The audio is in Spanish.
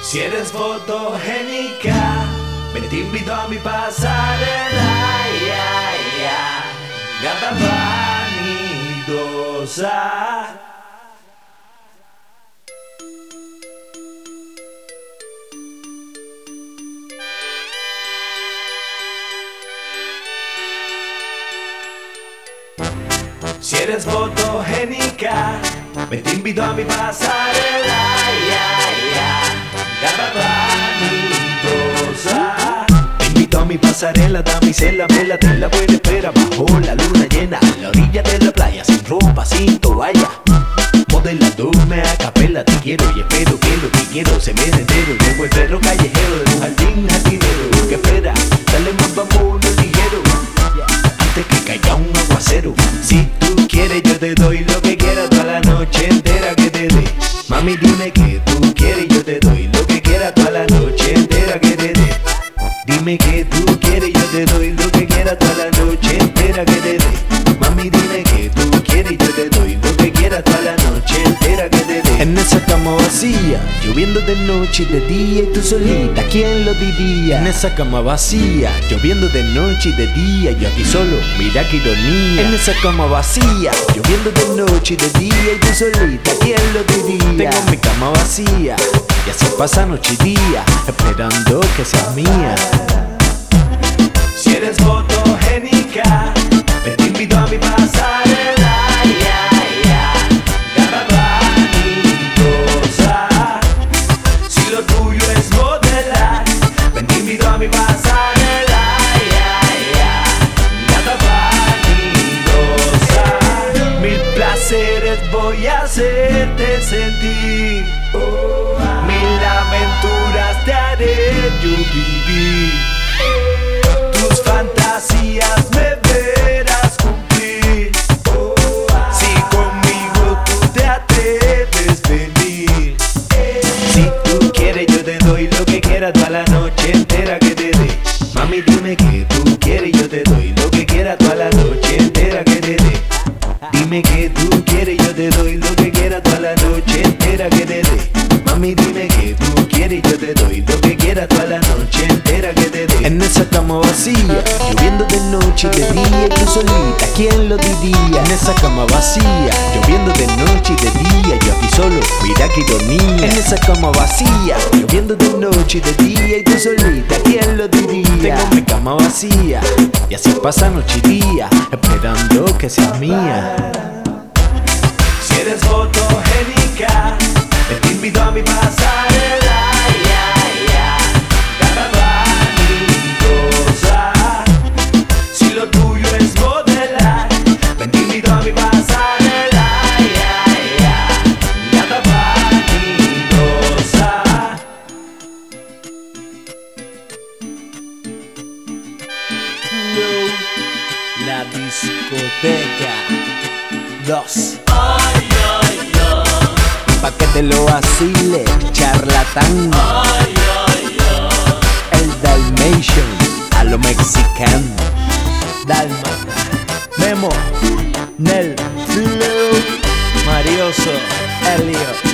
Si eres fotogénica, me te invito a mi pasarela, gata vanidosa. Si eres fotogénica, me te invito a mi pasarela, gata vanidosa. Te invito a mi pasarela, damisela, vela, te la buena espera bajo la luna llena, a la orilla de la playa, sin ropa, sin toalla. Modelándome a capela, te quiero y espero que lo que quiero se me entero. Como el perro callejero de un jardín jardinero. ¿Qué espera? Dale más, vámonos ligero, antes que caiga un aguacero. Si tú quieres yo te doy lo que quieras toda la noche entera que te dé. Mami dime que tú quieres yo te doy lo que quieras toda la noche entera que te dé. Dime que tú quieres yo te doy lo que quieras toda la noche entera que te dé. Mami dime que tú quieres yo te doy lo que quieras toda la noche entera que te dé. En esa cama vacía, lloviendo de noche y de día y tú solita, ¿quién lo diría? En esa cama vacía, lloviendo de noche y de día, yo aquí solo, mira qué ironía. En esa cama vacía, lloviendo de noche y de día y tú solita, ¿quién lo diría? Tengo mi cama vacía y así pasa noche y día, esperando que seas mía. Si eres fotogénica, me te invito a mi pasarela, gata vanidosa. Si lo tuyo es modelar, me te invito a mi pasarela, gata vanidosa. Mil placeres voy a hacerte sentir, mil aventuras te haré yo vivir. Tus fantasías me verás cumplir, si conmigo tú te atreves venir. Si tú quieres yo te doy lo que quieras toda la noche entera que te dé. Mami dime que tú quieres yo te doy lo que quieras toda la noche entera que te dé. Dime que tú quieres yo te doy lo que quieras toda la noche entera que te dé. Mami dime que tú quieres yo te doy lo que quieras toda la noche entera que te dé. En esa cama vacía, lloviendo de noche y de día y tú solita, ¿quién lo diría? En esa cama vacía, lloviendo de noche y de día, yo aquí solo, mira qué ironía. En esa cama vacía, lloviendo de noche y de día y tú solita, ¿quién lo diría? Tengo mi cama vacía y así pasa noche y día, esperando que seas mía. Si eres fotogénica, te invito a mi pasarela, gata vanidosa. Si lo tuyo es modelar, te invito a mi pasarela, gata vanidosa. La discoteca 2. Pa' que te lo vacile, charlatán. El Dalmatian, a lo mexicano. Dalma, Memo, Nel, Flow, Marioso, Elliot.